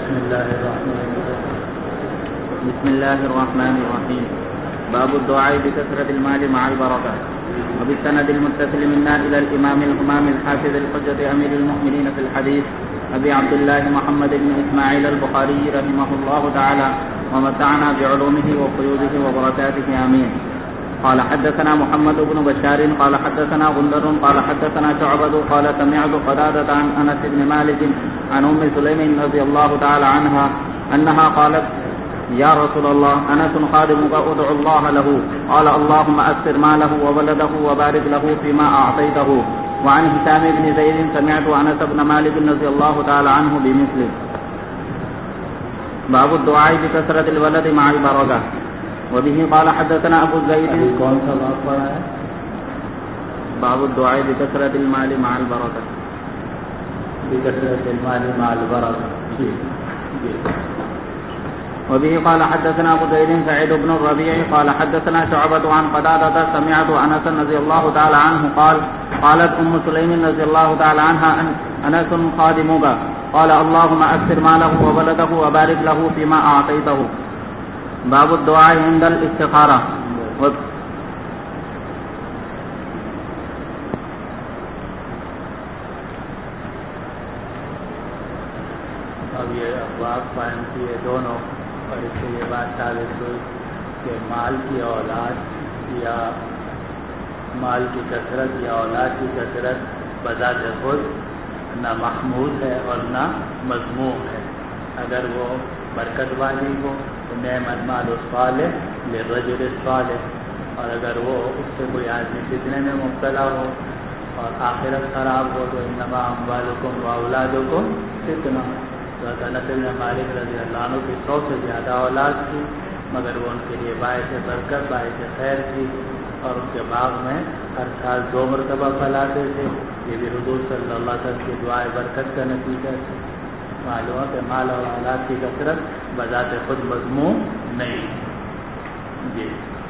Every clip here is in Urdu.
بسم الله الرحمن الرحيم. باب الدعاء بكثرة المال مع البركة. وبالسند المتصل منا إلى الإمام الإمام الحافظ الحجة أمير المؤمنين في الحديث أبي عبد الله محمد بن إسماعيل البخاري رحمه الله تعالى ومتعنا بعلومه وفيوضه وبركاته آمين. قال حدثنا محمد بن بشار قال حدثنا غندر قال حدثنا شعبة قال سمعت قتادة عن أنس بن مالك عن أم سليم رضي الله تعالى عنها أنها قالت يا رسول الله أنس خادمك أدعو الله له قال اللهم أكثر ماله وولده وبارك له فيما أعطيته. وعن هشام بن زيد سمعت أنس بن مالك رضي الله تعالى عنه بمثله. باب الدعاء بكثرة الولد مع البركة. وبه قال حدثنا أبو زيد. کون سا باب پڑھا ہے؟ باب الدعاء بكثرة المال مع البركة. بكثرة المال مع البركة. وبه قال حدثنا أبو زيد سعيد بن الربيع قال حدثنا شعبة عن قتادة سمعت أنس رضي الله تعالى عنه قال قالت أم سليم رضي الله تعالى عنها أنس خادمك قال اللهم أكثر ماله وولده وبارك له فيما أعطيته. باب الدعاء عند الاستخارة. اب یہ ابواب قائم کیے دونوں اور اس سے یہ بات ثابت ہوئی کہ مال کی اولاد یا مال کی کثرت یا اولاد کی کثرت بذات خود نہ محمود ہے اور نہ مذموم ہے. اگر وہ برکت والی ہو تو نعم المال الصالح للرجل الصالح، اور اگر وہ اس سے کوئی آدمی فتنے میں مبتلا ہو اور آخرت خراب ہو تو انما اموالکم واولادکم فتنہ. انس بن مالک رضی اللہ عنہ کی 100 سے زیادہ اولاد تھی مگر وہ ان کے لیے باعث برکت باعث خیر تھی اور ان کے باغ میں ہر سال 2 مرتبہ پھلاتے تھے. یہ بھی حضور صلی اللہ علیہ وسلم کی دعائے برکت کا نتیجہ تھی. معلوم ہے کہ مال اور اولاد کی کثرت بذات خود مذموم نہیں. جی.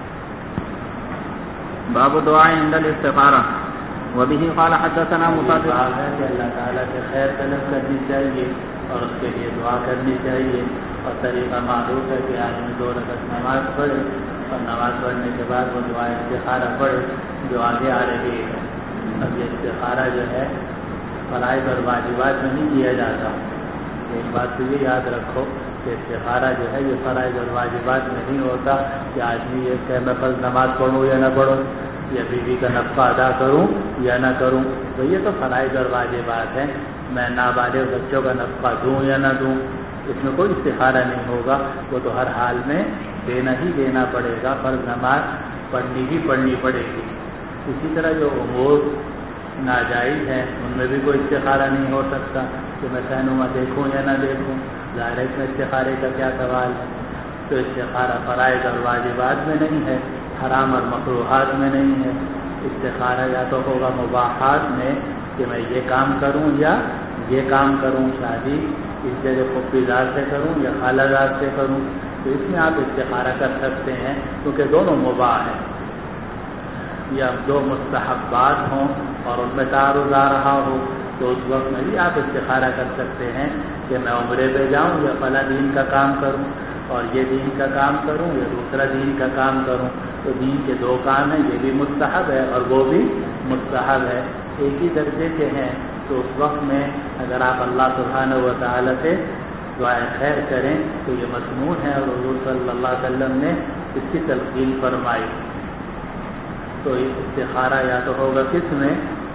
باب دعاء عند الاستخارة. وبه قال حدثنا مصدق ہے کہ اللہ تعالیٰ سے خیر طلب کرنی چاہیے اور اس کے لیے دعا کرنی چاہیے. اور طریقہ معروف ہے کہ آدمی 2 رکعت نماز پڑھے اور نماز پڑھنے کے بعد وہ دعا استخارہ پڑھے جو آگے آ رہی ہے. اب یہ استخارہ جو ہے فرائض اور واجبات میں نہیں کیا جاتا. ایک بات تو یہ یاد رکھو کہ استخارہ جو ہے یہ فرائض اور واجبات میں نہیں ہوتا کہ آدمی یہ کہ میں فرض نماز پڑھوں یا نہ پڑھوں، یا بیوی کا نفقہ ادا کروں یا نہ کروں. تو یہ تو فرائض اور واجبات ہیں. میں نابالغ بچوں کا نفقہ دوں یا نہ دوں اس میں کوئی استخارہ نہیں ہوگا. وہ تو ہر حال میں دینا ہی دینا پڑے گا. فرض نماز پڑھنی ہی پڑھنی پڑے گی. اسی طرح جو امور ناجائز ہیں ان میں بھی کوئی استخارہ نہیں ہو سکتا کہ میں سینما دیکھوں یا نہ دیکھوں. ظاہر ہے میں استخارے کا کیا سوال ہے. تو استخارہ فرائض اور واجبات میں نہیں ہے، حرام اور مکروہات میں نہیں ہے. استخارہ یا تو ہوگا مباحات میں کہ میں یہ کام کروں یا یہ کام کروں، شادی اس جگہ پھپھی زاد سے کروں یا خالہ زاد سے کروں. تو اس میں آپ استخارہ کر سکتے ہیں کیونکہ دونوں مباح ہیں. یا 2 مستحبات ہوں اور ان میں تعارض آ رہا ہو تو اس وقت میں بھی آپ استخارہ کر سکتے ہیں کہ میں عمرے پہ جاؤں یا فلاں دین کا کام کروں، اور یہ دین کا کام کروں یا دوسرا دین کا کام کروں. تو دین کے 2 کام ہیں، یہ بھی مستحب ہے اور وہ بھی مستحب ہے، ایک ہی درجے کے ہیں. تو اس وقت میں اگر آپ اللہ سبحانہ و تعالیٰ سے دعائے خیر کریں تو یہ مسنون ہے اور حضور صلی اللہ علیہ وسلم نے اس کی تلقین فرمائی. تو استخارہ یا تو ہوگا کس میں،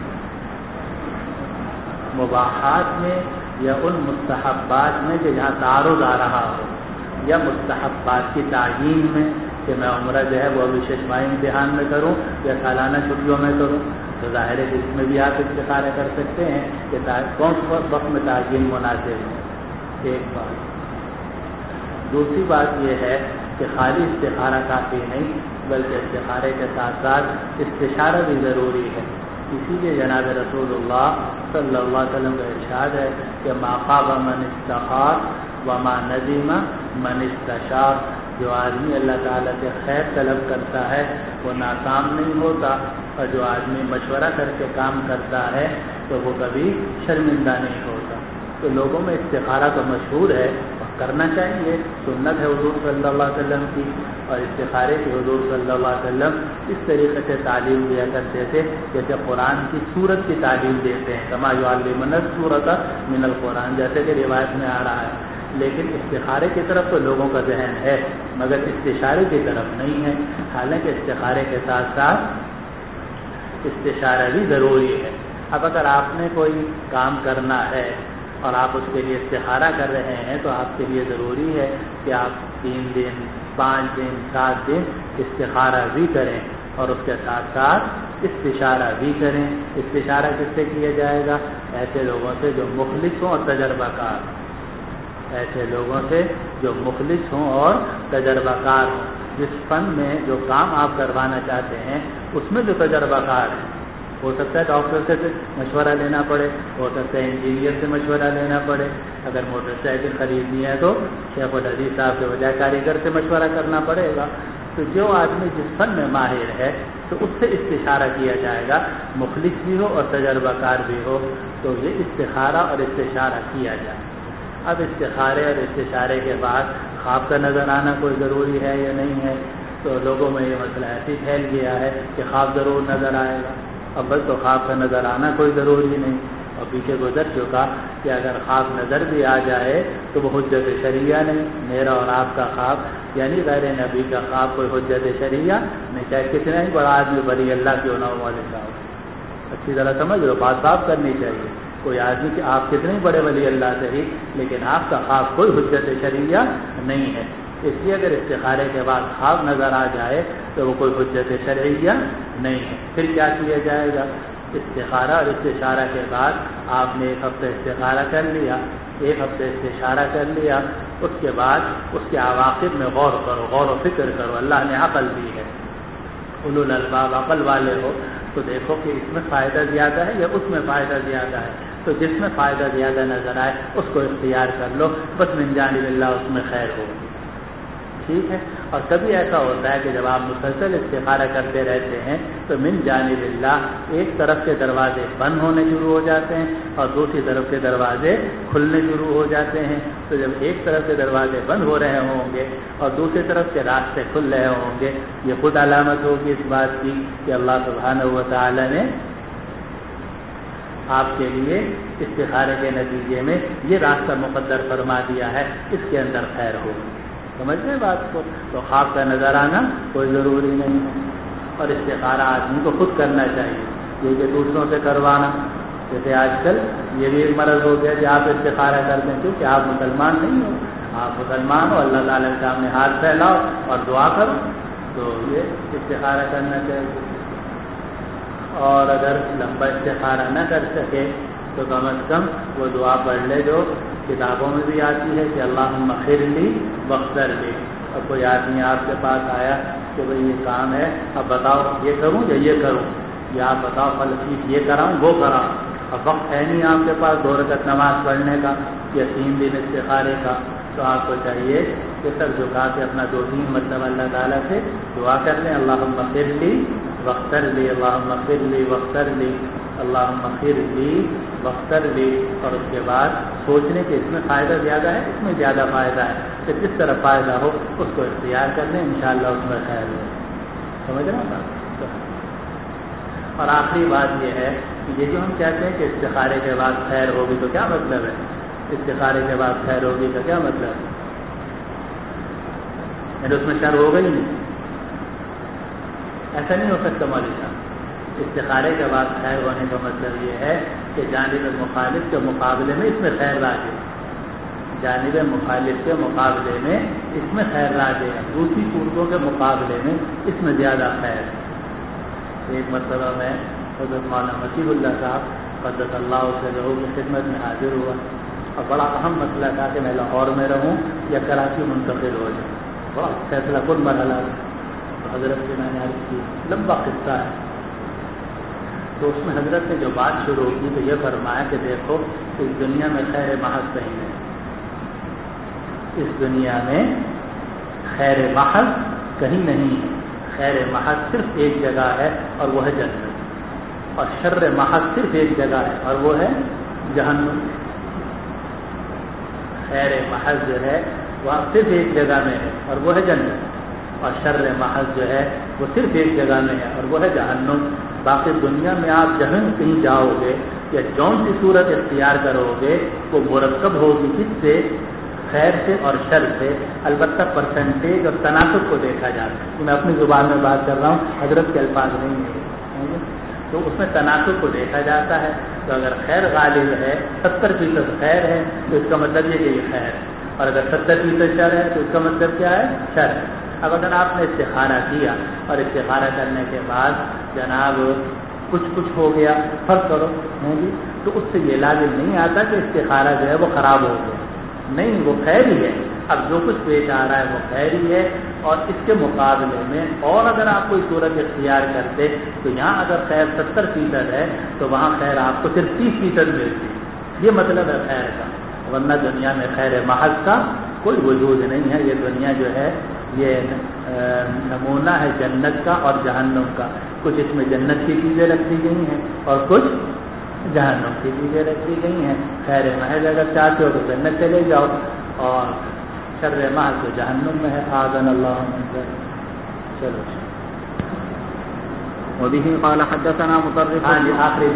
مباحات میں یا ان مستحبات میں کہ جہاں تعارض آ رہا ہو، یا مستحبات کی تعیین میں کہ میں عمرہ جو ہے وہ ابھی ششمائی امتحان میں کروں یا سالانہ چھٹیوں میں کروں. تو ظاہر ہے اس میں بھی آپ استخارہ کر سکتے ہیں کہ کون سے وقت میں تعین مناسب ہے. ایک بات. دوسری بات یہ ہے کہ خالی استخارہ کافی نہیں بلکہ استخارے کے ساتھ ساتھ استشارہ بھی ضروری ہے. اسی لیے جناب رسول اللہ صلی اللہ علیہ وسلم کا ارشاد ہے کہ ما خاب من استخار وما ندم من استشار. جو آدمی اللہ تعالیٰ سے خیر طلب کرتا ہے وہ ناکام نہیں ہوتا، اور جو آدمی مشورہ کر کے کام کرتا ہے تو وہ کبھی شرمندہ نہیں ہوتا. تو لوگوں میں استخارہ تو مشہور ہے کرنا چاہیے، سنت ہے حضور صلی اللہ علیہ وسلم کی، اور استخارے کی حضور صلی اللہ علیہ وسلم اس طریقے سے تعلیم دیا کرتے تھے جیسے قرآن کی سورت کی تعلیم دیتے ہیں، کما یعلمنا السورۃ من القرآن، جیسے کہ روایت میں آ رہا ہے۔ لیکن استخارے کی طرف تو لوگوں کا ذہن ہے مگر استشارے کی طرف نہیں ہے، حالانکہ استخارے کے ساتھ ساتھ استشارہ بھی ضروری ہے۔ اب اگر آپ نے کوئی کام کرنا ہے اور آپ اس کے لیے استخارہ کر رہے ہیں تو آپ کے لیے ضروری ہے کہ آپ 3 دن 5 دن 7 دن استخارہ بھی کریں اور اس کے ساتھ ساتھ استشارہ بھی کریں۔ استشارہ کس سے کیا جائے گا؟ ایسے لوگوں سے جو مخلص ہوں اور تجربہ کار ہوں، ایسے لوگوں سے جو مخلص ہوں اور تجربہ کار ہوں، جس فن میں جو کام آپ کروانا چاہتے ہیں اس میں جو تجربہ کار ہیں۔ ہو سکتا ہے ڈاکٹر سے مشورہ لینا پڑے، ہو سکتا ہے انجینئر سے مشورہ لینا پڑے، اگر موٹر سائیکل خریدنی ہے تو شیخ الحدیث صاحب کے بجائے کاریگر سے مشورہ کرنا پڑے گا۔ تو جو آدمی جس فن میں ماہر ہے تو اس سے استشارہ کیا جائے گا، مخلص بھی ہو اور تجربہ کار بھی ہو، تو یہ استخارہ اور استشارہ کیا جائے۔ اب استخارے اور استشارے کے بعد خواب کا نظر آنا کوئی ضروری ہے یا نہیں ہے؟ تو لوگوں میں یہ مسئلہ ایسے پھیل گیا ہے کہ خواب ضرور نظر آئے گا، اب بس تو خواب کا نظر آنا کوئی ضروری نہیں، اور پیچھے گزر چکا کہ اگر خواب نظر بھی آ جائے تو وہ حجت شرعیہ نہیں۔ میرا اور آپ کا خواب یعنی غیر نبی کا خواب کوئی حجت شرعیہ نہیں، چاہے کتنا ہی بڑا آدمی ولی اللہ کیوں نہ ہو۔ اچھی طرح سمجھ لو، بات صاف کرنی چاہیے۔ کوئی آدمی کہ آپ کتنے ہی بڑے ولی اللہ سے ہی، لیکن آپ کا خواب کوئی حجت شرعیہ نہیں ہے، اس لیے اگر استخارے کے بعد خواب نظر آ جائے تو وہ کوئی حجت شرعیہ نہیں ہے۔ پھر کیا کیا جائے گا؟ استخارہ اور استشارہ کے بعد آپ نے 1 ہفتہ استخارہ کر لیا، 1 ہفتہ استشارہ کر لیا، اس کے بعد اس کے عواقب میں غور کرو، غور و فکر کرو۔ اللہ نے عقل دی ہے، اولو الالباب عقل والے ہو تو دیکھو کہ اس میں فائدہ زیادہ ہے یا اس میں فائدہ زیادہ ہے، تو جس میں فائدہ زیادہ نظر آئے اس کو اختیار کر لو، بس من جانب اللہ اس میں خیر ہو، ٹھیک ہے۔ اور کبھی ایسا ہوتا ہے کہ جب آپ مسلسل استخارہ کرتے رہتے ہیں تو من جانب اللہ ایک طرف کے دروازے بند ہونے شروع ہو جاتے ہیں اور دوسری طرف کے دروازے کھلنے شروع ہو جاتے ہیں۔ تو جب ایک طرف کے دروازے بند ہو رہے ہوں گے اور دوسری طرف کے راستے کھل رہے ہوں گے، یہ خود علامت ہوگی اس بات کی کہ اللہ سبحانہ و تعالی نے آپ کے لیے استخارے کے نتیجے میں یہ راستہ مقدر فرما دیا ہے، اس کے اندر خیر ہوگی۔ سمجھ گئے بات کو؟ تو خواب کا نظر آنا کوئی ضروری نہیں ہے، اور استخارہ آدمی کو خود کرنا چاہیے، یہ کہ دوسروں سے کروانا۔ جیسے آج کل یہ بھی ایک مرض ہو گیا کہ آپ استخارہ کرتے ہیں، کیونکہ آپ مسلمان نہیں ہو، آپ مسلمان ہو، اللہ تعالیٰ کے سامنے ہاتھ پھیلاؤ اور دعا کرو، تو یہ استخارہ کرنا چاہیے۔ اور اگر لمبا استخارہ نہ کر سکے تو کم از کم وہ دعا پڑھ لے جو کتابوں میں بھی آتی ہے کہ اللہم اغفر لی واغفر لی۔ اور کوئی آدمی آپ کے پاس آیا کہ بھئی یہ کام ہے، اب بتاؤ یہ کروں یا یہ کروں، یا آپ بتاؤ فلسفی یہ کراؤں وہ کراؤں، اب وقت ہے نہیں آپ کے پاس 2 رکعت نماز پڑھنے کا یا 3 دن استخارے کا، تو آپ کو چاہیے کہ سر جھکا کے اپنا 2-3 مرتبہ اللہ تعالیٰ سے دعا کر لیں، اللہم اغفر لی واغفر لی، اللہم اغفر لی واغفر لی، اللہم اغفر لی واغفر لی، اور اس کے بعد سوچنے کہ اس میں فائدہ زیادہ ہے، اس میں زیادہ فائدہ ہے، کہ جس طرح فائدہ ہو اس کو اختیار کر لیں، انشاءاللہ اس میں خیر ہو۔ سمجھ رہے ہیں؟ اور آخری بات یہ ہے کہ یہ جو ہم کہتے ہیں کہ استخارے کے بعد خیر ہوگی تو کیا مطلب ہے؟ استخارے کے بعد خیر ہوگی کا کیا مطلب ہے؟ یعنی اس میں شر ہوگا ہی نہیں، ایسا نہیں ہو سکتا مولوی صاحب۔ استخارے کے بعد خیر ہونے کا مطلب یہ ہے کہ جانب مخالف کے مقابلے میں اس میں خیر راجے، جانب مخالف کے مقابلے میں اس میں خیر راجے ہے، دوسری صورتوں کے مقابلے میں اس میں زیادہ خیر ہے۔ ایک مرتبہ میں حضرت مولانا مسیح اللہ صاحب قدس اللہ سے رہو کی خدمت میں حاضر ہوا، اور بڑا اہم مسئلہ تھا کہ میں لاہور میں رہوں یا کراچی منتقل ہو جاؤں، بڑا فیصلہ کن مرحلہ۔ حضرت سے میں نے عرض کی، لمبا قصہ ہے، تو اس میں حضرت نے جو بات شروع کی تو یہ فرمایا کہ دیکھو اس دنیا میں خیر محض کہیں نہیں، اس دنیا میں خیر محض کہیں نہیں ہے، خیر محض صرف ایک جگہ ہے اور وہ ہے جنت، اور شر محض صرف ایک جگہ ہے اور وہ ہے جہنم۔ خیر محض جو ہے وہ صرف ایک جگہ میں ہے اور وہ ہے جنت، اور شر محض جو ہے وہ صرف ایک جگہ میں ہے اور وہ ہے جہنم۔ باقی دنیا میں آپ جہاں کہیں جاؤ گے یا جون سی صورت اختیار کرو گے وہ مرکب ہوگی کس سے؟ خیر سے اور شر سے، البتہ پرسنٹیج اور تناسب کو دیکھا جاتا ہے۔ میں اپنی زبان میں بات کر رہا ہوں، حضرت کے الفاظ نہیں ہیں، تو اس میں تناسب کو دیکھا جاتا ہے۔ تو اگر خیر غالب ہے، 70% خیر ہے تو اس کا مطلب یہ کہ یہ خیر ہے، اور اگر 70% شر ہے تو اس کا مطلب کیا ہے؟ شر ہے۔ اب اگر آپ نے استخارہ کیا اور استخارہ کرنے کے بعد جناب کچھ ہو گیا، فرض کرو جی، تو اس سے یہ لازم نہیں آتا کہ استخارہ جو ہے وہ خراب ہو گیا، نہیں، وہ خیر ہی ہے۔ اب جو کچھ پیش آ رہا ہے وہ خیر ہی ہے، اور اس کے مقابلے میں اور اگر آپ کوئی صورت اختیار کرتے تو یہاں اگر خیر 70% ہے تو وہاں خیر آپ کو صرف 30% ملتی، یہ مطلب ہے خیر کا، ورنہ دنیا میں خیر محض کا کوئی وجود نہیں ہے۔ یہ دنیا جو ہے یہ نمونہ ہے جنت کا اور جہنم کا، کچھ اس میں جنت کی چیزیں رکھی گئی ہیں اور کچھ جہنم کی چیزیں رکھی گئی ہیں۔ خیر محض اگر چاہتے ہو تو جنت چلے جاؤ، اور شر محض تو جہنم میں ہے۔ آذن اللہ منظر۔ چلو وبه قال حدثنا مطرف۔ ہاں جی، آخری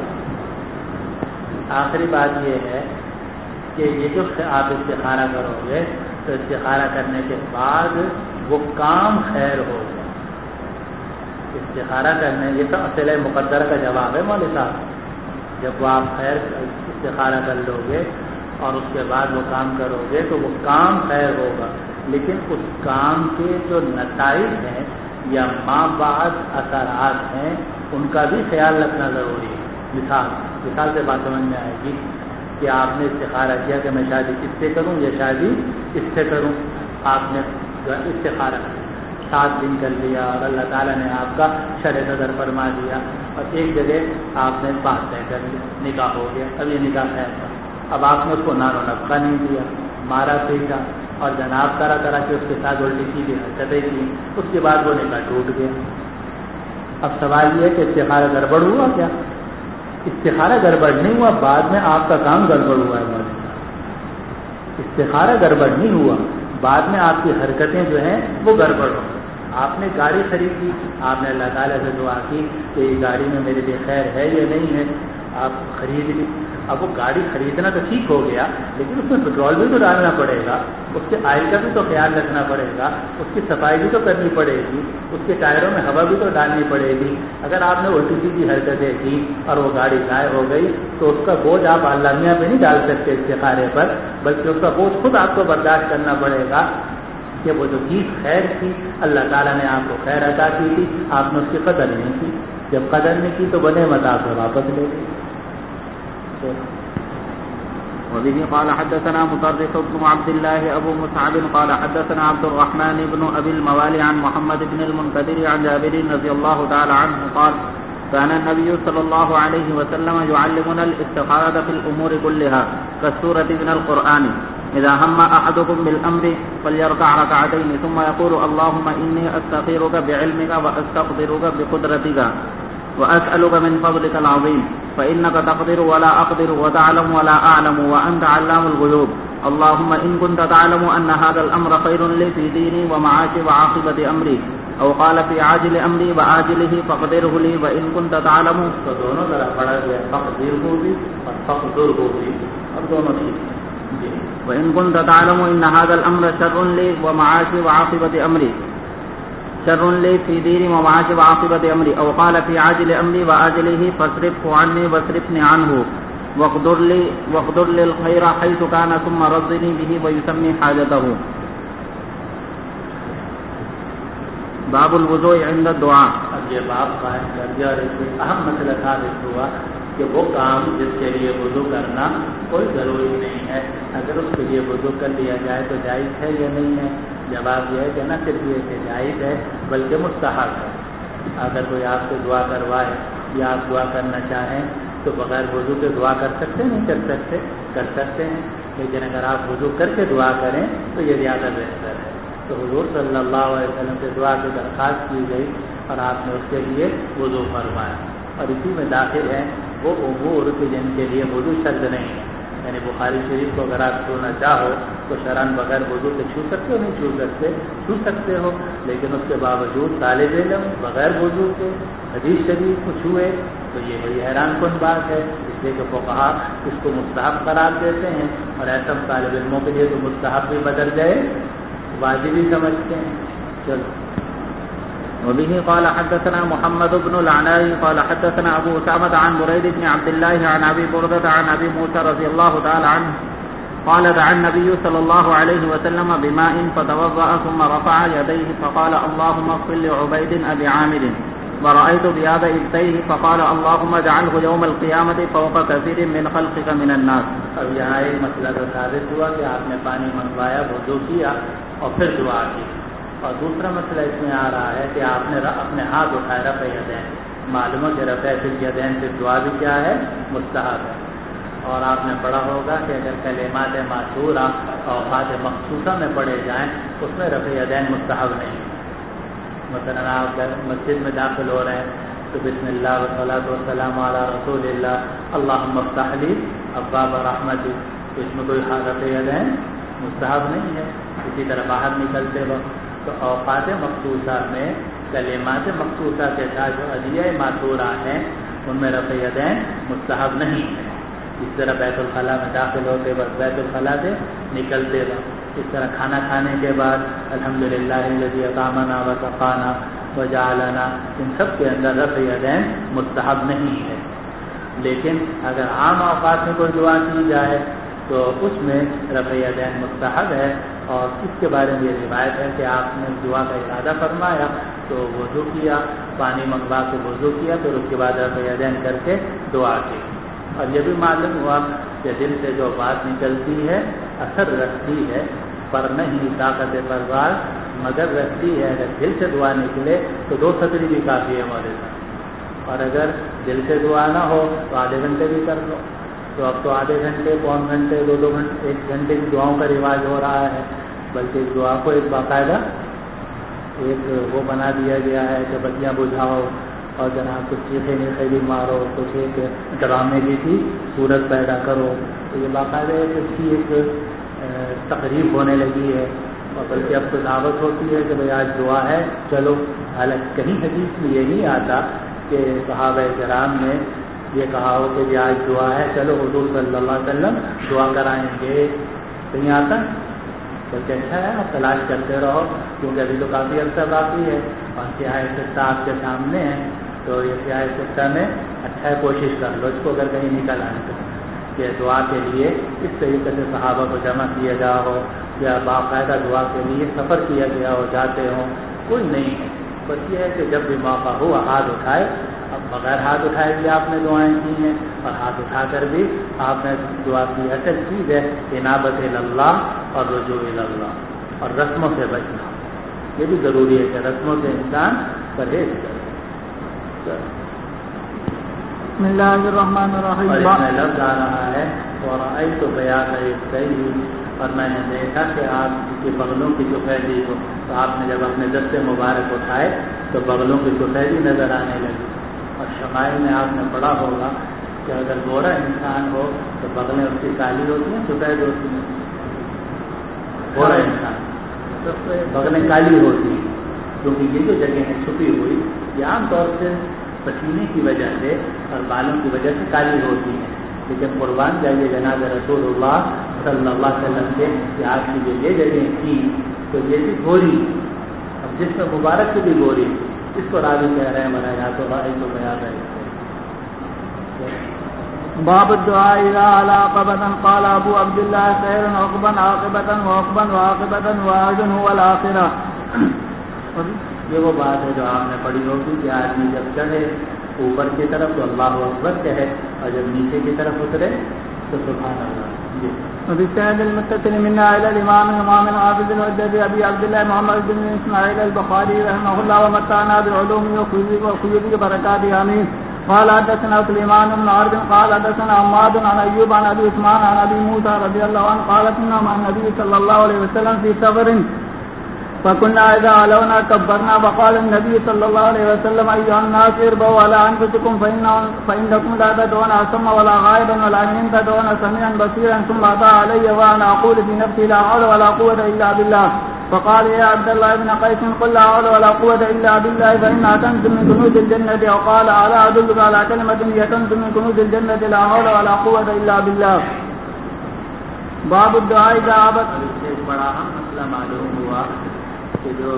بات یہ ہے کہ یہ جو آپ استخارہ کرو گے تو استخارہ کرنے کے بعد وہ کام خیر ہوگا۔ استخارہ کرنے، یہ تو اصل مقدرہ کا جواب ہے مولوی صاحب، جب وہ آپ خیر استخارہ کر لو گے اور اس کے بعد وہ کام کرو گے تو وہ کام خیر ہوگا، لیکن اس کام کے جو نتائج ہیں یا ما بعد اثرات ہیں ان کا بھی خیال رکھنا ضروری ہے۔ مثال سے بات سمجھ میں آئے گی کہ آپ نے استخارہ کیا کہ میں شادی کس سے کروں یا شادی اس سے کروں، آپ نے استخارہ 7 دن کر لیا اور اللہ تعالیٰ نے آپ کا شرع صدر فرما دیا، اور ایک جگہ آپ نے بات طے کر لی، نکاح ہو گیا، اب یہ نکاح خیر تھا، اب آپ نے اس کو نان و نفقہ نہیں دیا، مارا پیٹا اور جناب طرح کے اس کے ساتھ الٹی سیدھی حرکتیں کی، اس کے بعد وہ نکاح ٹوٹ گیا۔ اب سوال یہ ہے کہ استخارہ گڑبڑ ہوا کیا؟ استخارہ گڑبڑ نہیں ہوا، بعد میں آپ کا کام گڑبڑ ہوا ہے۔ استخارہ گڑبڑ نہیں ہوا، بعد میں آپ کی حرکتیں جو ہیں وہ گڑبڑ ہو۔ آپ نے گاڑی خریدی، آپ نے اللہ تعالیٰ سے دعا کی کہ یہ گاڑی میں میرے لیے خیر ہے یا نہیں ہے، آپ خرید لی۔ اب وہ گاڑی خریدنا تو ٹھیک ہو گیا، لیکن اس میں پیٹرول بھی تو ڈالنا پڑے گا، اس کے آئل کا بھی تو خیال رکھنا پڑے گا، اس کی صفائی بھی تو کرنی پڑے گی، اس کے ٹائروں میں ہوا بھی تو ڈالنی پڑے گی۔ اگر آپ نے الٹی سیدھی حرکتیں کی اور وہ گاڑی ضائع ہو گئی تو اس کا بوجھ آپ عالمیہ پہ نہیں ڈال سکتے استخارے پر، بلکہ اس کا بوجھ خود آپ کو برداشت کرنا پڑے گا کہ وہ جو چیز خیر تھی، اللہ تعالیٰ نے آپ کو خیر عطا کی تھی، آپ نے اس کی قدر نہیں کی، جب قدر نہیں کی تو بنے متا کو واپس لے لی۔ وبه قال حدثنا مطرف بن عبد الله أبو مصعب قال حدثنا عبد الرحمن بن أبي الموالي عن محمد بن المنكدر عن جابر رضي الله تعالى عنه قال كان النبي صلى الله عليه وسلم يعلمنا الاستخارة في الأمور كلها كالسورة من القرآن إذا هم أحدكم بالأمر فليركع ركعتين ثم يقول اللهم إني أستخيرك بعلمك وأستقدرك بقدرتك وأسألك من فضلك العظيم فإنك تقدر ولا أقدر وتعلم ولا أعلم وأنت علام الغيوب اللهم إن كنت تعلم أن هذا الأمر خير لي في ديني ومعاشي وعاقبة أمري أو قال في عاجل أمري وآجله فقدره لي وإن كنت تعلم تو دونوں طرح پڑھا گیا، فقدره بھی اور فقدره بھی، اور دونوں ٹھیک ہیں۔ وإن كنت تعلم أن هذا الأمر شر لي ومعاشي وعاقبة أمري شر لي في ديني ومعاشي وعاقبة أمري أو قال في عاجل أمري وآجله فاصرفه عني واصرفني عنه واقدر لي الخير حيث كان ثم رضني به ويسمي حاجته۔ باب الوضوء عند الدعاء۔ اب یہ باب قائم کر دیا اور اس میں اہم مسئلہ ثابت ہوا کہ وہ کام جس کے لیے وضو کرنا کوئی ضروری نہیں ہے، اگر اس کے لیے وضو کر لیا جائے تو جائز ہے یا نہیں ہے؟ جواب یہ ہے کہ نہ صرف یہ کہ جائز ہے بلکہ مستحب ہے۔ اگر کوئی آپ سے دعا کروائے یا آپ دعا کرنا چاہیں تو بغیر وضو کے دعا کر سکتے نہیں کر سکتے ہیں، لیکن اگر آپ وضو کر کے دعا کریں تو یہ زیادہ بہتر ہے۔ تو حضور صلی اللہ علیہ وسلم سے دعا کی درخواست کی گئی اور آپ نے اس کے لیے وضو فرمایا، اور اسی میں داخل ہیں وہ امور کہ جن کے لیے وضو شرط نہیں ہے، یعنی بخاری شریف کو اگر آپ چھونا چاہو تو شرعاً بغیر وضو کے چھو سکتے ہو؟ نہیں چھو سکتے، چھو سکتے ہو، لیکن اس کے باوجود طالب علم بغیر وضو کے حدیث شریف کو چھوئے تو یہ بڑی حیران کن بات ہے، اس لیے کہ فقہا اس کو مستحب قرار دیتے ہیں، اور ایسا طالب علموں کے لیے تو مستحب بھی بدل جائے واجب ہی سمجھتے ہیں۔ چلو وبه قال حدثنا محمد بن العلاء قال حدثنا ابو اسامة عن بريد بن عبد الله عن ابي بردة عن ابي موسى رضي الله تعالى عنه قال دعا النبي صلى الله عليه وسلم بماء فتوضأ ثم رفع يديه فقال اللهم اغفر لعبيد ابي عامر ورأيت بياض ابطيه فقال اللهم اجعله يوم القيامة فوق كثير من خلقك من الناس۔ اب یہاں ایک مسئلہ تو ثابت ہوا کہ آپ نے پانی منگوایا، وضو کیا اور پھر دعا کی، اور دوسرا مسئلہ اس میں آ رہا ہے کہ آپ نے اپنے ہاتھ اٹھائے رفع یدین، معلوم ہے کہ رفع الیدین سے دعا بھی کیا ہے؟ مستحب ہے، اور آپ نے پڑھا ہوگا کہ اگر کلمات معصورہ اوقات مخصوصہ میں پڑھے جائیں اس میں رفع یدین مستحب نہیں۔ مثلا آپ مسجد میں داخل ہو رہے ہیں تو بسم اللہ والصلاۃ والسلام علی رسول اللہ اللہم افتح لی ابواب رحمتی، تو اس میں کوئی رفع یدین مستحب نہیں ہے۔ اسی طرح باہر نکلتے وقت تو اوقات مخصوصہ میں کلمات مخصوصہ کے ساتھ جو ادعیہ معصورہ ہیں ان میں رفع یدین مستحب نہیں ہے۔ اس طرح بیت الخلاء میں داخل ہوتے وقت، بیت الخلاء سے نکلتے وقت، اس طرح کھانا کھانے کے بعد الحمدللہ الذی اطعمنا وسقانا وجعلنا، ان سب کے اندر رفع یدین مستحب نہیں ہے۔ لیکن اگر عام اوقات میں کوئی دعا کی جائے تو اس میں رفع یدین مستحب ہے، اور اس کے بارے میں یہ روایت ہے کہ آپ نے دعا کا ارادہ فرمایا تو وضو کیا، پانی منگوا کے وضو کیا، پھر اس کے بعد رفع یدین کر کے دعا کی۔ اور یہ بھی معلوم ہوا کہ دل سے جو بات نکلتی ہے اثر رکھتی ہے، پر نہیں طاقت پرواز مگر رکھتی ہے۔ اگر دل سے دعا نکلے تو 2 سطری بھی کافی ہے ہمارے ساتھ، اور اگر دل سے دعا نہ ہو تو آدھے گھنٹے بھی کر لو۔ تو اب تو آدھے گھنٹے، پون گھنٹے، 2 گھنٹے، 1 گھنٹے کی دعاؤں کا رواج ہو رہا ہے، بلکہ اس دعا کو ایک باقاعدہ ایک وہ بنا دیا گیا ہے کہ بتیاں بجھاؤ اور جناب کچھ چیخیں نکھیلی مارو، کچھ ایک ڈرامے کی تھی صورت پیدا کرو، تو یہ باقاعدہ اس کی ایک تقریب ہونے لگی ہے، اور بلکہ اب تو دعوت ہوتی ہے کہ بھائی آج دعا ہے چلو۔ حالانکہ کہیں حدیث میں یہ نہیں آتا کہ صحابہ کرام نے یہ کہا ہو کہ آج دعا ہے چلو حضور صلی اللہ علیہ وسلم دعا کرائیں گے، کہیں آتا ہے؟ بلکہ اچھا ہے آپ تلاش کرتے رہو، کیونکہ ابھی تو کافی عرصہ باقی ہے اور سیاہ سکہ آپ کے سامنے ہے، تو یہ سیاہ سکہ میں اچھا ہے کوشش کر لو اس کو اگر کہیں نکل آئے تو، کہ دعا کے لیے اس طریقے سے صحابہ کو جمع کیا گیا ہو یا باقاعدہ دعا کے لیے سفر کیا گیا ہو جاتے ہوں، کوئی نہیں ہے۔ بس یہ ہے کہ جب بھی موقع ہو ہاتھ اٹھائے، اب بغیر ہاتھ اٹھائے بھی آپ نے دعائیں کی ہیں اور ہاتھ اٹھا کر بھی آپ نے دعا کی۔ اصل چیز ہے انابت اللہ اور رجوع اللہ، اور رسموں سے بچنا، یہ بھی ضروری ہے کہ رسموں سے انسان پرہیز کرے۔ بسم اللہ الرحمن الرحیم۔ اور اس میں لفظ آ رہا ہے ورأیت بیاض ابطیہ، اور میں نے دیکھا کہ آپ کی بغلوں کی سفیدی کو، تو آپ نے جب اپنے دست مبارک اٹھائے تو بغلوں کی سفیدی نظر آنے لگی۔ اور شمائل میں آپ نے پڑھا ہوگا کہ اگر گورا انسان ہو تو بغلیں اس کی کالی ہوتی ہیں، سفید ہوتی ہیں۔ گورا انسان تو بغلیں کالی ہوتی ہیں، کیونکہ یہ جو جگہ ہے چھپی ہوئی یہ عام طور سے پسینے کی وجہ سے اور بالوں کی وجہ سے کالی ہوتی ہیں، لیکن قربان جائیے جناب رسول اللہ صلی اللہ علیہ وسلم سے کہ آپ کی جو یہ جگہ تھی تو یہ بھی گوری، اب جس میں مبارک سے بھی گوری، اس کو راوی کہہ رہے ہیں بنایا تو بھائی تو بیان ہے۔ باب الدعاء اذا علا قبضا قال ابو عبد الله خير عقبا عاقبة وعقبا وعاقبة واجن هو الاخرة۔ یہ وہ بات ہے جو آپ نے پڑھی ہوگی کہ آدمی جب چڑھے اوپر کی طرف تو اللہ اکبر کہے، اور جب نیچے کی طرف اترے تو سبحان اللہ۔ وبالسند المتصل منا الى الامام الحافظ الحجة ابي عبد الله محمد بن اسماعيل البخاري رحمه الله ومتعنا بعلوم وخيوط بركاته امين۔ قال حدثنا سليمان بن عرب قال حدثنا عماد عن ايوب عن ابي عثمان عن ابي موسى رضي الله عنه قال كنا مع النبي صلى الله عليه وسلم في سفر فكنا إذا علونا كبرنا. وقال النبي صلى الله عليه وسلم أيها الناس اربوا على أنفسكم فإنكم لا تدعون أصم ولا غائبا ولكن تدعون سميعا بصيرا. ثم أتى علي وأنا أقول في نفسي لا حول ولا قوة إلا بالله. فقال يا عبد الله بن قيس قل لا حول ولا قوة إلا بالله فإنها كنز من كنوز الجنة. وقال ألا أدلك على كلمة هي كنز من كنوز الجنة لا حول ولا قوة إلا بالله. باب الدعاء إذا عبد. ایک بڑا اہم مسئلہ معلوم ہوا کہ جو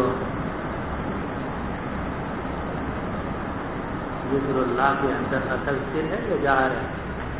ذکر اللہ کے اندر اصل سر ہے یا جہر ہے؟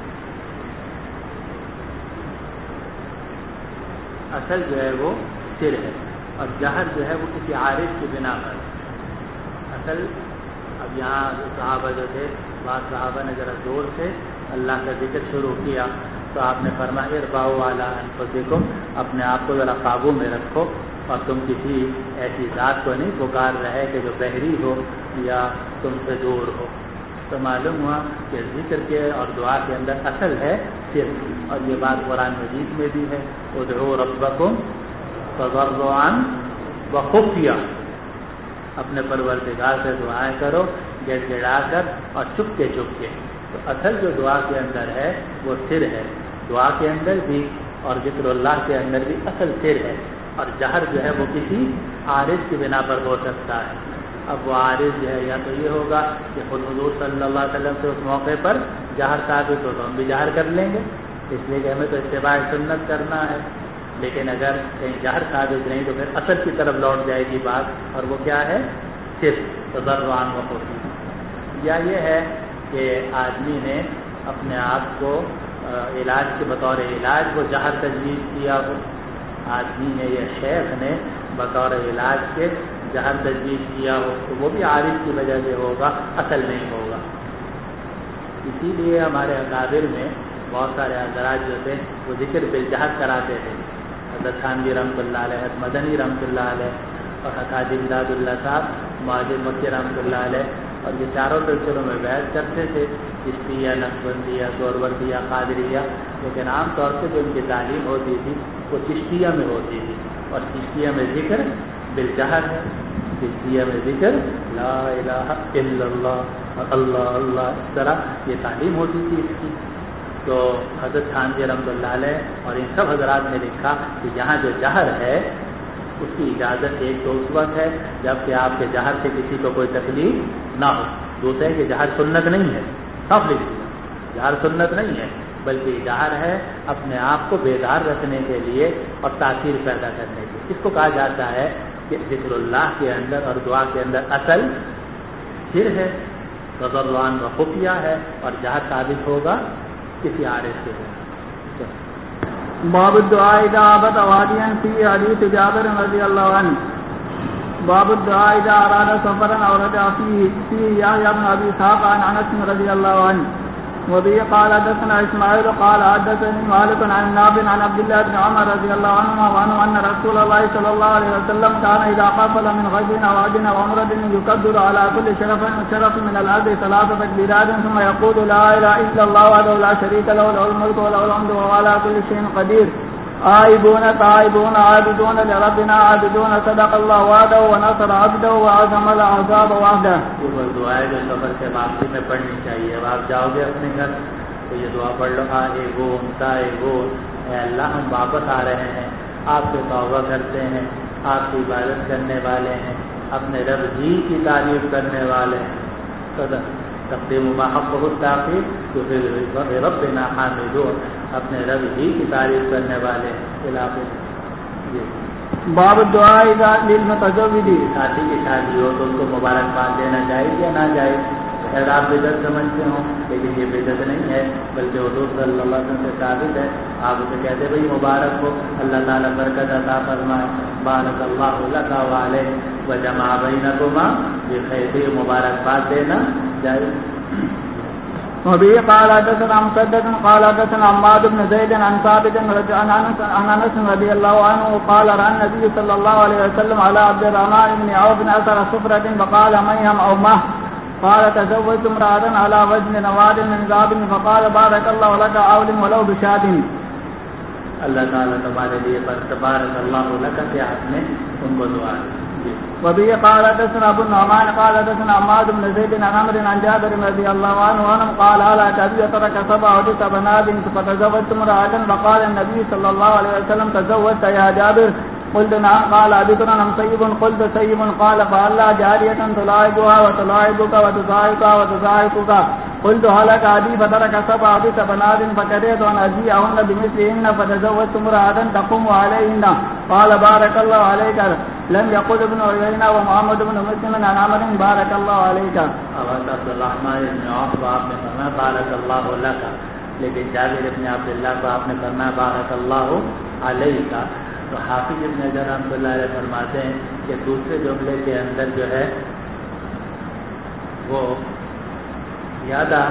اصل جو ہے وہ سر ہے اور جہر جو ہے وہ کسی عارف کی بنا پر. اصل اب یہاں صحابہ جو تھے بعض صحابہ نے ذرا زور سے اللہ کا ذکر شروع کیا تو آپ نے فرمایا ارباؤ والا انفسکم، اپنے آپ کو ذرا قابو میں رکھو اور تم کسی ایسی ذات کو نہیں پکار رہے کہ جو بحری ہو یا تم سے دور ہو. تو معلوم ہوا کہ ذکر کے اور دعا کے اندر اصل ہے صرف، اور یہ بات قرآن مجید میں بھی ہے ادعوا ربکم تضرعا وخفیہ، اپنے پروردگار سے دعائیں کرو گڑ گڑا کر اور چپ کے. تو اصل جو دعا کے اندر ہے وہ سر ہے. دعا کے اندر بھی اور ذکر اللہ کے اندر بھی اصل سر ہے، اور جہر جو ہے وہ کسی عارض کی بنا پر ہو سکتا ہے. اب وہ عارض جو ہے یا تو یہ ہوگا کہ خود حضور صلی اللہ علیہ وسلم سے اس موقع پر جہر ثابت ہو تو ہم بھی جہر کر لیں گے، اس لیے کہ ہمیں تو اتباع سنت کرنا ہے. لیکن اگر کہیں جہر ثابت نہیں تو پھر اصل کی طرف لوٹ جائے گی بات، اور وہ کیا ہے؟ صرف تضرعاً وخفیہ. یا یہ ہے کہ آدمی نے اپنے آپ کو علاج کے بطور علاج وہ جہر تجویز کیا ہو، آدمی نے یا شیخ نے بطور علاج کے جہر تجویز کیا ہو تو وہ بھی عارف کی وجہ سے ہوگا، اصل نہیں ہوگا. اسی لیے ہمارے اکابر میں بہت سارے حضرات جو تھے وہ ذکر بالجہر کراتے تھے. حضرت خانوی رحمۃ اللہ علیہ، حضرت مدنی رحمۃ اللہ علیہ اور حقاجی امداد اللہ صاحب، معاذ مکی رحمۃ اللہ علیہ، اور یہ چاروں سلسلوں میں بحث کرتے تھے، چشتیہ، نقشبندیہ، سہروردیہ، قادریہ. لیکن عام طور سے جو ان کی تعلیم ہوتی تھی وہ چشتیہ میں ہوتی تھی، اور چشتیہ میں ذکر بالجہر ہے. چشتیہ میں ذکر لا الہ الا اللہ اور اللہ اللہ، اس طرح یہ تعلیم ہوتی تھی اس کی. تو حضرت خانوی رحمۃ اللہ علیہ اور ان سب حضرات نے لکھا کہ یہاں جو جہر ہے اس کی اجازت ایک تو اس وقت ہے جب کہ آپ کے جہر سے کسی کو کوئی تکلیف نہ ہو. دوسرے کہ جہر سنت نہیں ہے، صاف لکھ دیا، جہر سنت نہیں ہے بلکہ جہر ہے اپنے آپ کو بیدار رکھنے کے لیے اور تاثیر پیدا کرنے کے لیے. اس کو کہا جاتا ہے کہ ذکر اللہ کے اندر اور دعا کے اندر اصل سر ہے، تضرعاً وخفیہ ہے، اور جہر ثابت ہوگا کسی عارض سے. باب الدعاء إذا عبد واديا في حديث جابر رضي الله عنه. باب الدعاء إذا أراد سفرا أو رجع فيه يحيى بن أبي إسحاق عن أنس رضي الله عنه. وبه قال حدثنا إسماعيل قال حدثني مالك عن نافع عن عبد الله بن عمر رضي الله عنهما وعنه أن رسول الله صلى الله عليه وسلم كان إذا قفل من غزو أو حج أو عمرة يكبر على كل شرف من الأرض 3 تكبيرات ثم يقول لا إله إلا الله وحده لا شريك له له الملك وله الحمد وهو على كل شيء قدير. آئبون تائبون عابدون لربنا عابدون صدق الله وعده ونصر عبده وعزم الأحزاب وحده. وہ دعائیں جو سفر سے واپسی میں پڑھنی چاہیے. اب آپ جاؤ گے اپنے گھر تو یہ دعا پڑھ لو، آئبون تائبون، اے اللہ ہم واپس آ رہے ہیں، آپ سے توبہ کرتے ہیں، آپ کی عبادت کرنے والے ہیں، اپنے رب ہی کی تعریف کرنے والے ہیں. صدق تقدیم ما حقہ التعقیب تو پھر ربنا حامدون، اپنے رب ہی کی تعریف کرنے والے علاقے. باب الدعاء للمتزوج. شادی کی شادی ہو تو ان کو مبارکباد دینا جائز یا نہ جائز؟ شاید آپ بدعت سمجھتے ہوں لیکن یہ بدعت نہیں ہے بلکہ حضور صلی اللہ علیہ وسلم سے ثابت ہے. آپ اسے کہتے بھائی مبارک ہو، اللہ تعالیٰ برکت عطا فرمائے، بارک اللہ لک وعلیک وجمع بینکما بخیر، مبارکباد دینا جائز. وبه قال حدثنا مسدد قال حدثنا عماد بن زيد عن ثابت عن انس رضي الله عنه قال راى النبي صلى الله عليه وسلم على عبد الرحمن بن عوف اثر صفرة فقال ميهم او مه، قال تزوجت امرأة على وزن نواد من ذهب فقال بارك الله لك اولم ولو بشاة. اللہ تعالیٰ تمہارے لیے تبارک اللہ لک کہ آپ نے ان کو دعا دی. وبه قال حدثنا ابو النعمان قال حدثنا عماد بن زيد عن عمرو عن جابر رضي الله عنه قال على ابي ترك 7 بنات فتزوجت امرأة فقال النبي صلى الله عليه وسلم تزوجت يا جابر قلت نعم قال ابكر ام طيب قلت طيب قال فهلا جارية تلاعبها وتلاعبك وتزاحفك قلت هلك ابي فترك 7 بنات فكرهت ان اجيئهن بمثلهن فتزوجت امرأة تقوم عليهن قال بارك الله عليك. لم يقل ابن عيينة ومحمد بن مسلم عن عمرو بارك الله عليك. عبد الرحمن بن عوف کو آپ نے فرمایا بارک اللہ لک, لیکن جابر ابن عبداللہ کو آپ نے فرمایا بارک اللہ علیک. تو حافظ ابن حجر رحمۃ اللہ علیہ فرماتے ہیں کہ دوسرے جملے کے اندر جو ہے وہ زیادہ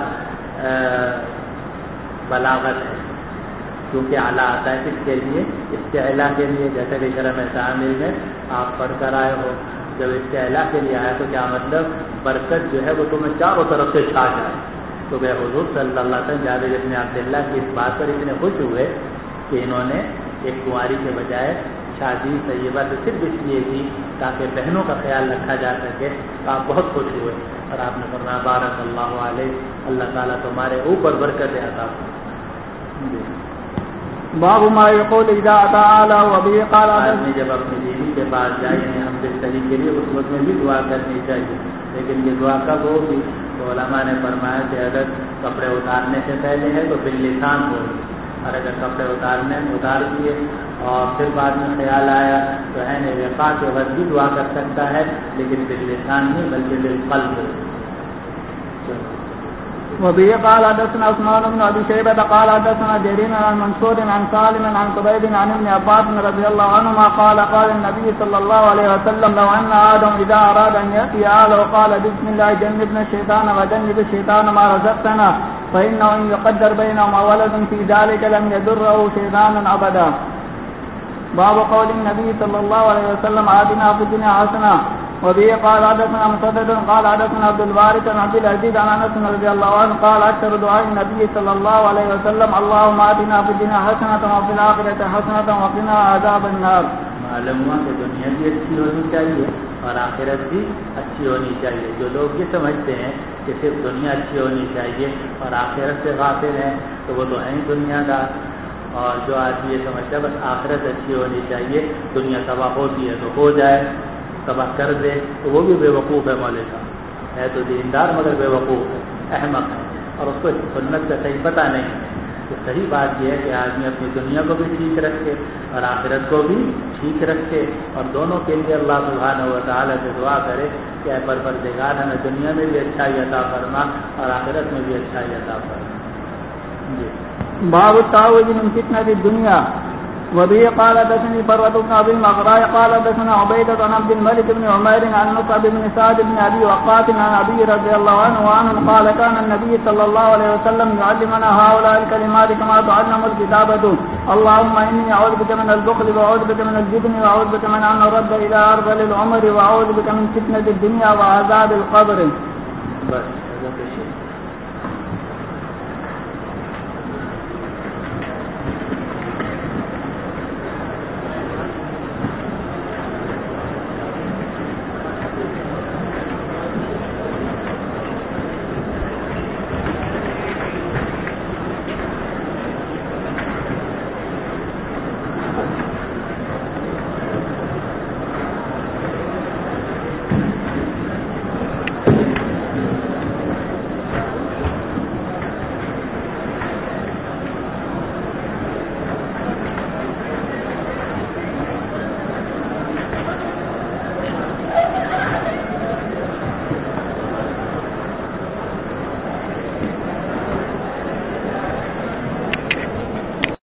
بلاغت ہے, کیونکہ اعلیٰ آتا ہے کس کے لیے, استعلاء کے لیے. جیسے کہ شرح تعامل میں آپ پڑھ کر آئے ہو, جب استعلاء کے لیے آیا تو کیا مطلب برکت جو ہے وہ تمہیں چاروں طرف سے چھا جائے. تو کہ حضور صلی اللہ علیہ وسلم جابر ابن عبداللہ کی اس بات پر اتنے خوش ہوئے کہ انہوں نے ایک کنواری کے بجائے شادی طیبہ سے صرف اس لیے کی تاکہ بہنوں کا خیال رکھا جا سکے. تو آپ بہت خوش ہوئے اور آپ نے فرمایا بارک اللہ علیہ, اللہ تعالیٰ تمہارے اوپر برکت عطا فرمائے. باب ما يقول اذا تعالى وبه قال آدمی جب اپنی بیوی کے پاس جائے ہیں ہم بستری کے لیے اس وقت میں بھی دعا کرنی چاہیے, لیکن یہ دعا کب ہوگی؟ تو علماء نے فرمایا کہ اگر کپڑے اتارنے سے پہلے ہے تو باللسان ہوگی, اور اگر کپڑے اتار دیے اور پھر بعد میں خیال آیا تو ہے نے وقاع کے وقت بھی دعا کر سکتا ہے, لیکن باللسان نہیں بلکہ بالقلب. وبه قال حدثنا عثمان بن ابي شيبه قال حدثنا جرير عن منصور عن سالم عن قبيب عن ابن عباس رضي الله عنهما قال قال النبي صلى الله عليه وسلم لو ان آدم اذا اراد ان ياتي اهله قال بسم الله جنبنا الشيطان وجنب الشيطان ما رزقتنا فانه ان يقدر بينهما ولد في ذلك لم يضره شيطان ابدا. باب قول النبي صلى الله عليه وسلم آتنا في الدنيا حسنه. وبه قال حدثنا مسدد قال حدثنا عبد الوارث عن عبد العزيز عن انس رضي الله عنه قال اكثر دعاء النبي صلى الله عليه وسلم اللهم آتنا في الدنيا حسنه وفي الاخره حسنه وقنا عذاب النار. معلوم ہوا کہ دنیا بھی اچھی ہونی چاہیے اور آخرت بھی اچھی ہونی چاہیے. جو لوگ یہ سمجھتے ہیں کہ صرف دنیا اچھی ہونی چاہیے اور آخرت سے غافل ہیں تو وہ تو ہیں دنیا دار, اور جو آدمی یہ سمجھتا ہے بس آخرت اچھی ہونی چاہیے, دنیا تباہ ہوتی ہے تو ہو جائے, تباہ کر دے, تو وہ بھی بے وقوف ہے. مولوی صاحب ہے تو دیندار مگر بے وقوف ہے, احمق ہے, اور اس کو سنت کا صحیح پتہ نہیں ہے. تو صحیح بات یہ ہے کہ آدمی اپنی دنیا کو بھی ٹھیک رکھے اور آخرت کو بھی ٹھیک رکھے, اور دونوں کے لیے اللہ سبحانہ و تعالیٰ سے دعا کرے کہ اے پروردگار ہمیں دنیا میں بھی اچھائی عطا فرما اور آخرت میں بھی اچھائی عطا فرما. جی. باب التعوذ من فتنة الدنيا. وبه قال حدثني فروة بن ابي المغراء قال حدثنا عبيدة عن عبد الملك بن عمير عن مصعب بن سعد بن ابي وقاص عن ابي رضي الله عنه قال كان النبي صلى الله عليه وسلم يعلمنا هؤلاء الكلمات كما تعلم الكتابة. اللهم اني اعوذ بك من البخل واعوذ بك من الجبن واعوذ بك من ان ارد الى ارذل العمر واعوذ بك من فتنة الدنيا وعذاب القبر. بس